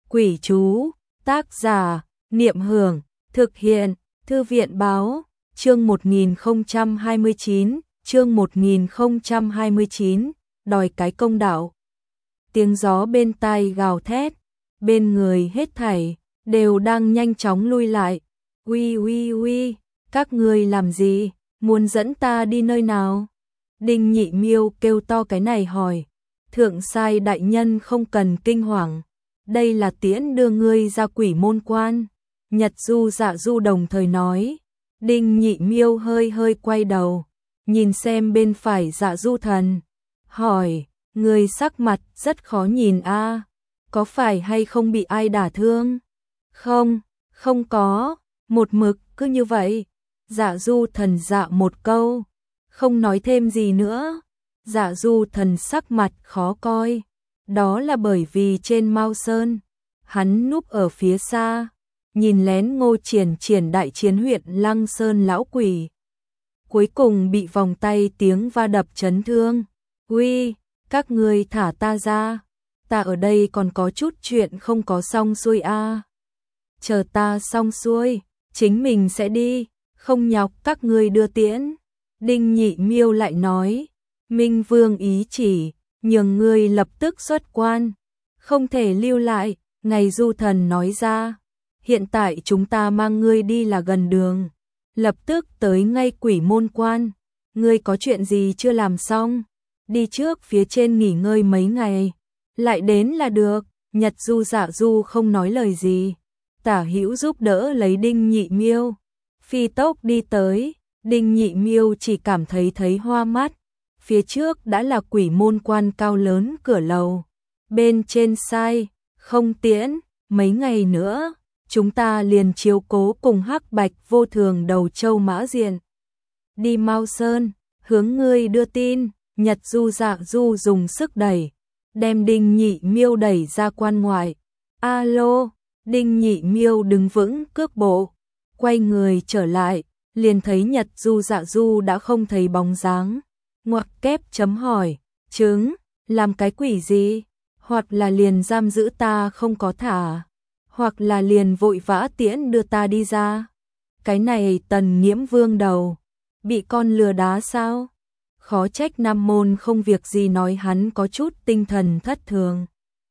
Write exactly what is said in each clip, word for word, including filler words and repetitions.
Quỷ chú, tác giả, Niệm Hưởng, thực hiện, Thư viện báo, chương một nghìn không trăm hai mươi chín, chương một nghìn không trăm hai mươi chín, đòi cái công đạo. Tiếng gió bên tai gào thét, bên người hết thảy, đều đang nhanh chóng lui lại. Uy uy uy, các người làm gì, muốn dẫn ta đi nơi nào? Đinh Nhị Miêu kêu to cái này hỏi. Thượng sai đại nhân không cần kinh hoàng, đây là tiễn đưa ngươi ra quỷ môn quan. Nhật Du Dạ Du đồng thời nói. Đinh Nhị Miêu hơi hơi quay đầu, nhìn xem bên phải Dạ Du Thần, hỏi, người sắc mặt rất khó nhìn a, có phải hay không bị ai đả thương? Không, không có, một mực cứ như vậy. Dạ Du Thần dạ một câu, không nói thêm gì nữa. Dạ Du Thần sắc mặt khó coi, đó là bởi vì trên Mao Sơn, hắn núp ở phía xa, nhìn lén Ngô Triển Triển đại chiến huyện Lăng Sơn lão quỷ. Cuối cùng bị vòng tay tiếng va đập chấn thương. Uy, các ngươi thả ta ra, ta ở đây còn có chút chuyện không có xong xuôi a. Chờ ta xong xuôi, chính mình sẽ đi, không nhọc các ngươi đưa tiễn. Đinh Nhị Miêu lại nói, Minh Vương ý chỉ, nhường ngươi lập tức xuất quan, không thể lưu lại. Ngày Du Thần nói ra, hiện tại chúng ta mang ngươi đi là gần đường, lập tức tới ngay quỷ môn quan. Ngươi có chuyện gì chưa làm xong, đi trước phía trên nghỉ ngơi mấy ngày, lại đến là được. Nhật Du Dạ Du không nói lời gì, tả hữu giúp đỡ lấy Đinh Nhị Miêu, phi tốc đi tới. Đinh Nhị Miêu chỉ cảm thấy thấy hoa mắt, phía trước đã là quỷ môn quan cao lớn cửa lầu, bên trên sai, không tiễn, mấy ngày nữa, chúng ta liền chiếu cố cùng Hắc Bạch Vô Thường đầu châu Mã Diện. Đi Mao Sơn, hướng ngươi đưa tin. Nhật Du Dạ Du dùng sức đẩy, đem Đinh Nhị Miêu đẩy ra quan ngoại. Alo, Đinh Nhị Miêu đứng vững cước bộ, quay người trở lại, liền thấy Nhật Du Dạ Du đã không thấy bóng dáng. Ngoặc kép chấm hỏi, chứng, làm cái quỷ gì? Hoặc là liền giam giữ ta không có thả, hoặc là liền vội vã tiễn đưa ta đi ra. Cái này Tần Nghiễm Vương đầu, bị con lừa đá sao? Khó trách Nam Môn không việc gì nói hắn có chút tinh thần thất thường.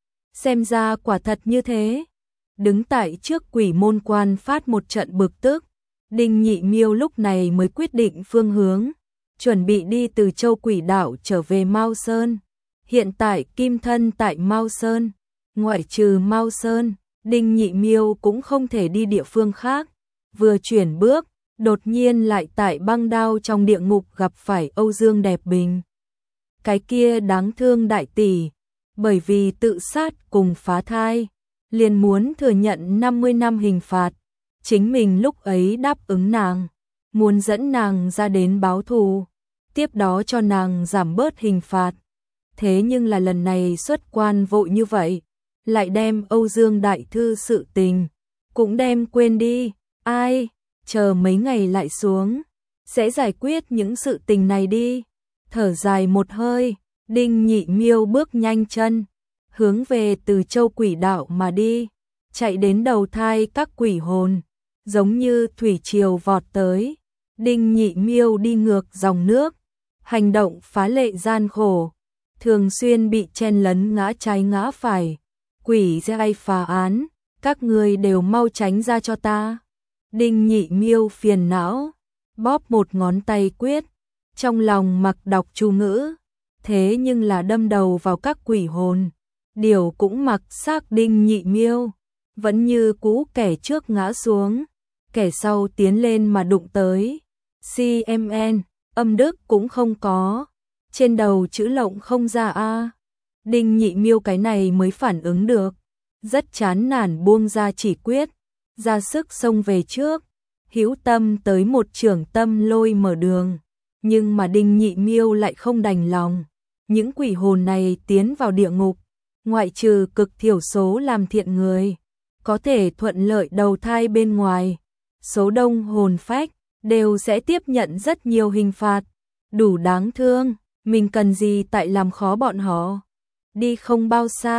Xem ra quả thật như thế. Đứng tại trước quỷ môn quan phát một trận bực tức, Đinh Nhị Miêu lúc này mới quyết định phương hướng, chuẩn bị đi từ Châu Quỷ Đảo trở về Mao Sơn. Hiện tại kim thân tại Mao Sơn, ngoại trừ Mao Sơn, Đinh Nhị Miêu cũng không thể đi địa phương khác. Vừa chuyển bước, đột nhiên lại tại băng đao trong địa ngục gặp phải Âu Dương Đẹp Bình. Cái kia đáng thương đại tỷ, bởi vì tự sát cùng phá thai, liền muốn thừa nhận năm mươi năm hình phạt. Chính mình lúc ấy đáp ứng nàng, muốn dẫn nàng ra đến báo thù, tiếp đó cho nàng giảm bớt hình phạt. Thế nhưng là lần này xuất quan vội như vậy, lại đem Âu Dương đại thư sự tình cũng đem quên đi. Ai, chờ mấy ngày lại xuống, sẽ giải quyết những sự tình này đi. Thở dài một hơi, Đinh Nhị Miêu bước nhanh chân, hướng về từ Châu Quỷ Đạo mà đi, chạy đến đầu thai các quỷ hồn, giống như thủy triều vọt tới. Đinh Nhị Miêu đi ngược dòng nước, hành động phá lệ gian khổ, thường xuyên bị chen lấn ngã trái ngã phải. Quỷ giai phá án, các người đều mau tránh ra cho ta. Đinh Nhị Miêu phiền não, bóp một ngón tay quyết, trong lòng mặc đọc chú ngữ, thế nhưng là đâm đầu vào các quỷ hồn. Điều cũng mặc xác Đinh Nhị Miêu, vẫn như cũ kẻ trước ngã xuống, kẻ sau tiến lên mà đụng tới. xê em en, âm đức cũng không có, trên đầu chữ lộng không ra a. Đinh Nhị Miêu cái này mới phản ứng được, rất chán nản buông ra chỉ quyết, ra sức xông về trước, hữu tâm tới một trưởng tâm lôi mở đường. Nhưng mà Đinh Nhị Miêu lại không đành lòng, những quỷ hồn này tiến vào địa ngục, ngoại trừ cực thiểu số làm thiện người, có thể thuận lợi đầu thai bên ngoài, số đông hồn phách đều sẽ tiếp nhận rất nhiều hình phạt, đủ đáng thương. Mình cần gì tại làm khó bọn họ. Đi không bao xa,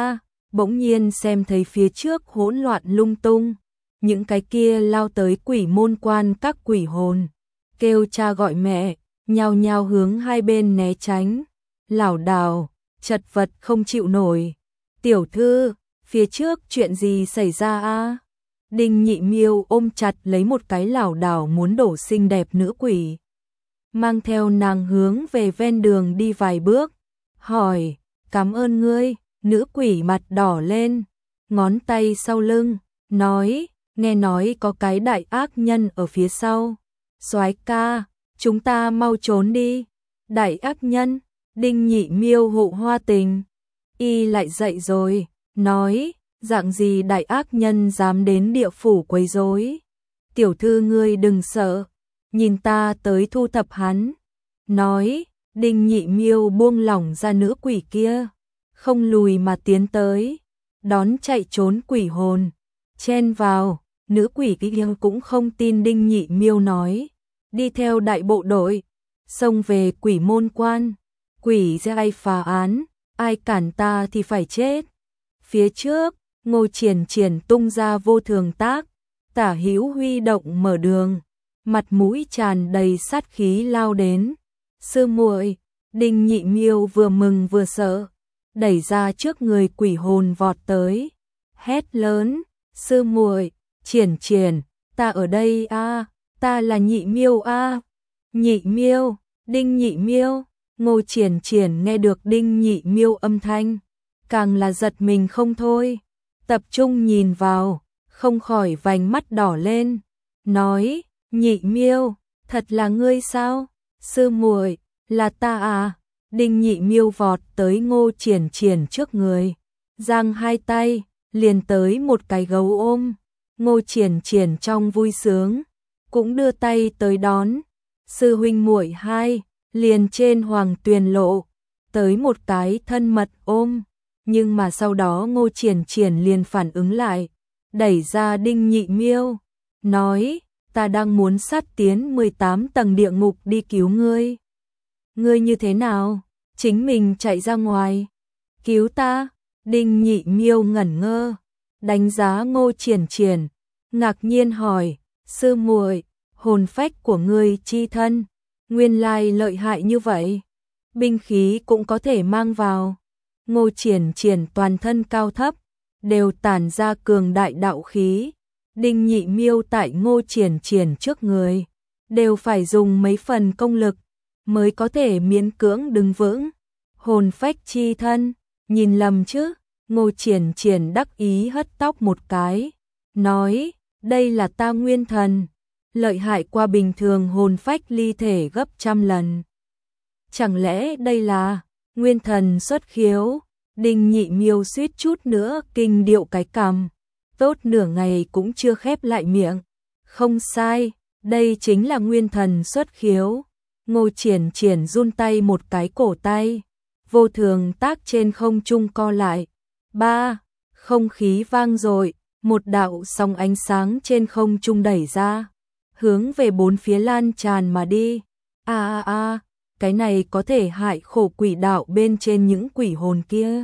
bỗng nhiên xem thấy phía trước hỗn loạn lung tung, những cái kia lao tới quỷ môn quan các quỷ hồn, kêu cha gọi mẹ, nhao nhao hướng hai bên né tránh, lảo đảo, chật vật không chịu nổi. Tiểu thư, phía trước chuyện gì xảy ra a? Đinh Nhị Miêu ôm chặt lấy một cái lảo đảo muốn đổ xinh đẹp nữ quỷ, mang theo nàng hướng về ven đường đi vài bước, hỏi, cảm ơn ngươi. Nữ quỷ mặt đỏ lên, ngón tay sau lưng, nói, nghe nói có cái đại ác nhân ở phía sau. Soái ca, chúng ta mau trốn đi. Đại ác nhân, Đinh Nhị Miêu hộ hoa tình. Y lại dậy rồi, nói, dạng gì đại ác nhân dám đến địa phủ quấy rối. Tiểu thư ngươi đừng sợ, nhìn ta tới thu thập hắn. Nói, Đinh Nhị Miêu buông lỏng ra nữ quỷ kia, không lùi mà tiến tới, đón chạy trốn quỷ hồn, chen vào. Nữ quỷ kia cũng không tin Đinh Nhị Miêu nói, đi theo đại bộ đội, xông về quỷ môn quan, quỷ sẽ ai phá án, ai cản ta thì phải chết. Phía trước, Ngô Triển Triển tung ra vô thường tác, tả hữu huy động mở đường, mặt mũi tràn đầy sát khí lao đến. Sư muội, Đinh Nhị Miêu vừa mừng vừa sợ, đẩy ra trước người quỷ hồn vọt tới, hét lớn, sư muội, Triển Triển, ta ở đây a, à, ta là Nhị Miêu a. À. Nhị Miêu, Đinh Nhị Miêu. Ngô Triển Triển nghe được Đinh Nhị Miêu âm thanh, càng là giật mình không thôi, tập trung nhìn vào, không khỏi vành mắt đỏ lên, nói, Nhị Miêu, thật là ngươi sao? Sư muội, là ta à? Đinh Nhị Miêu vọt tới Ngô Triển Triển trước người, giang hai tay, liền tới một cái gấu ôm. Ngô Triển Triển trong vui sướng, cũng đưa tay tới đón. Sư huynh muội hai, liền trên Hoàng Tuyền Lộ, tới một cái thân mật ôm. Nhưng mà sau đó Ngô Triển Triển liền phản ứng lại, đẩy ra Đinh Nhị Miêu, nói, ta đang muốn sát tiến mười tám tầng địa ngục đi cứu ngươi. Ngươi như thế nào? Chính mình chạy ra ngoài, cứu ta. Đinh Nhị Miêu ngẩn ngơ, đánh giá Ngô Triển Triển, ngạc nhiên hỏi, sư muội, hồn phách của ngươi chi thân, nguyên lai lợi hại như vậy, binh khí cũng có thể mang vào. Ngô Triển Triển toàn thân cao thấp, đều tản ra cường đại đạo khí. Đinh Nhị Miêu tại Ngô Triển Triển trước người, đều phải dùng mấy phần công lực, mới có thể miễn cưỡng đứng vững. Hồn phách chi thân, nhìn lầm chứ? Ngô Triển Triển đắc ý hất tóc một cái, nói, đây là ta nguyên thần, lợi hại qua bình thường hồn phách ly thể gấp trăm lần. Chẳng lẽ đây là nguyên thần xuất khiếu? Đinh Nhị Miêu suýt chút nữa kinh điệu cái cằm, tốt nửa ngày cũng chưa khép lại miệng. Không sai, đây chính là nguyên thần xuất khiếu. Ngô Triển Triển run tay một cái cổ tay, vô thường tác trên không trung co lại. Ba, không khí vang dội, một đạo sóng ánh sáng trên không trung đẩy ra, hướng về bốn phía lan tràn mà đi. A a a, cái này có thể hại khổ quỷ đạo bên trên những quỷ hồn kia.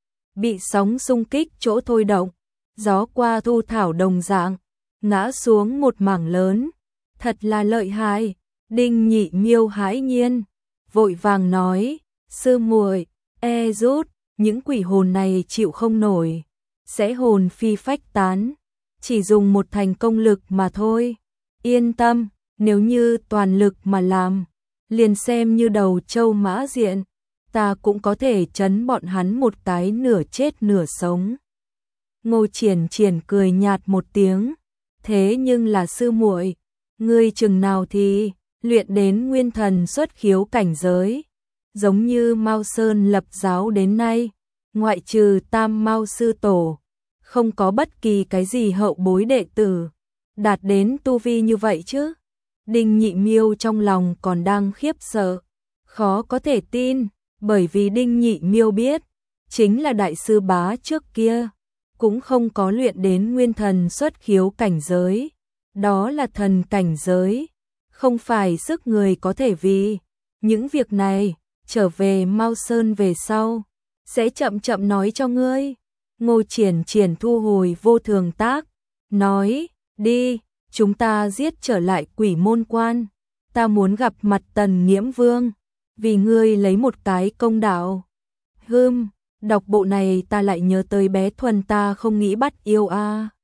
Bị sóng xung kích chỗ thôi động, gió qua thu thảo đồng dạng, ngã xuống một mảng lớn. Thật là lợi hại. Đinh Nhị Miêu hãi nhiên, vội vàng nói, sư muội, e rút, những quỷ hồn này chịu không nổi, sẽ hồn phi phách tán, chỉ dùng một thành công lực mà thôi. Yên tâm, nếu như toàn lực mà làm, liền xem như đầu trâu mã diện, ta cũng có thể trấn bọn hắn một cái nửa chết nửa sống. Ngô Triển Triển cười nhạt một tiếng, thế nhưng là sư muội, ngươi chừng nào thì luyện đến nguyên thần xuất khiếu cảnh giới, giống như Mao Sơn lập giáo đến nay, ngoại trừ Tam Mao sư tổ, không có bất kỳ cái gì hậu bối đệ tử đạt đến tu vi như vậy chứ. Đinh Nhị Miêu trong lòng còn đang khiếp sợ, khó có thể tin, bởi vì Đinh Nhị Miêu biết, chính là đại sư bá trước kia, cũng không có luyện đến nguyên thần xuất khiếu cảnh giới, đó là thần cảnh giới, không phải sức người có thể vì. Những việc này, trở về Mao Sơn về sau, sẽ chậm chậm nói cho ngươi. Ngô Triển Triển thu hồi vô thường tác, nói, đi, chúng ta giết trở lại Quỷ Môn Quan, ta muốn gặp mặt Tần Nghiễm Vương, vì ngươi lấy một cái công đạo. Hừm, đọc bộ này ta lại nhớ tới bé Thuần ta không nghĩ bắt yêu a.